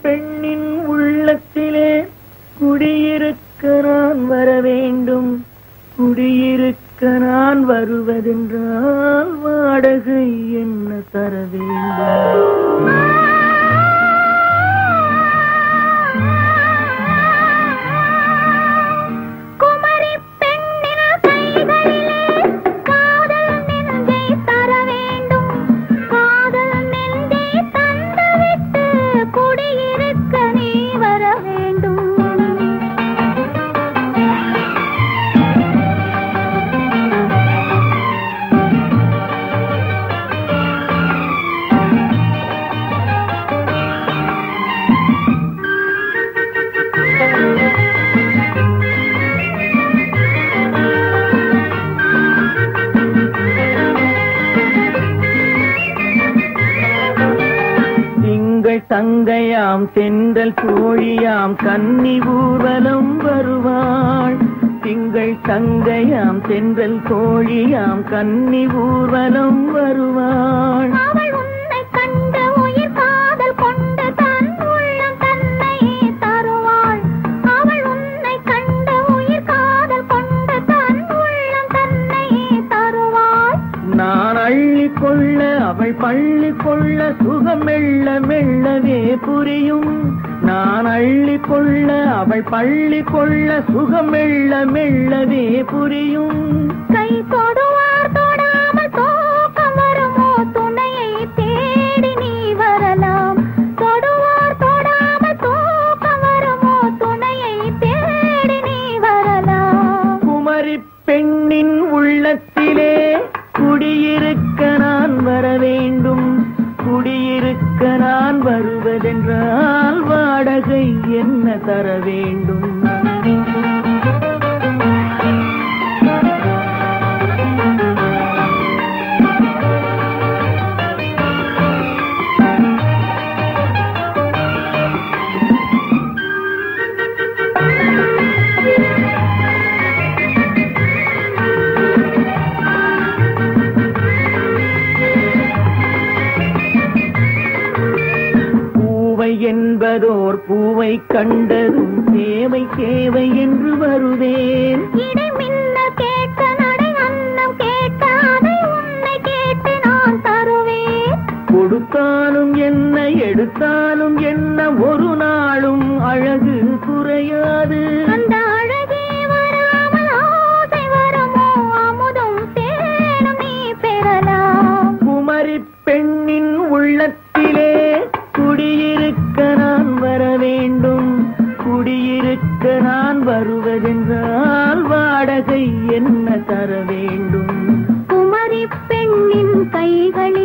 பெண்ணின் உள்ளத்திலே குடியிருக்க நான் வர வேண்டும். குடியிருக்க நான் வருவதென்றால் வாடகை என்ன தர வேண்டும்? தங்கையாம் தென்றல் தோழியாம் கன்னி ஊர்வலம் வருவாள். திங்கள் தங்கையாம் தென்றல் தோழியாம் கன்னி ஊர்வலம் வருவாள். அவள் உன்னை கண்டு உயிர் காதல் கொண்டு தன் உள்ளம் தன்னை தருவாள். அவள் உன்னை கண்டு உயிர் காதல் கொண்டு தன் உள்ளம் தன்னை தருவாள். நான் அள்ளி கொள்ள அவள் பள்ளி கொள்ள சுகம் மெல்ல மெல்லவே புரியும். நான் அள்ளி கொள்ள அவள் பள்ளி கொள்ள சுகம் மெல்ல மெல்லவே புரியும். கை தொடுவார் தொடாமல் தூக்கம் வருமோ? துணையை தேடி நீ வரலாம். தொடுவார் தொடாமல் தூக்கம் வருமோ? துணையை தேடி நீ வரலாம். குமரி பெண்ணின் உள்ளத்திலே குடியிருக்க நான் வர வேண்டும். குடியிருக்க நான் வருவதென்றால் வாடகை என்ன தர வேண்டும்? என்பதோர் பூவை கண்டதும் தேவை தேவை என்று வருவேன். இடை மின்ன கேட்க நடை அன்னம் கேட்க அதை உன்னை கேட்டு நான் தருவேன். கொடுத்தாலும் என்ன எடுத்தாலும் என்ன ஒரு நாளும் அழகு குறையாது. அந்த அழகே வராமல் ஆசை வருமோ? அமுதும் தேனும் நீ பெறலாம். குமரி பெண்ணின் உள்ளத்திலே குடியிருக்க நான் வர வேண்டும். குடியிருக்க நான் வருவதென்றால் வாடகை என்ன தர வேண்டும்? குமரி பெண்ணின் கைகளில்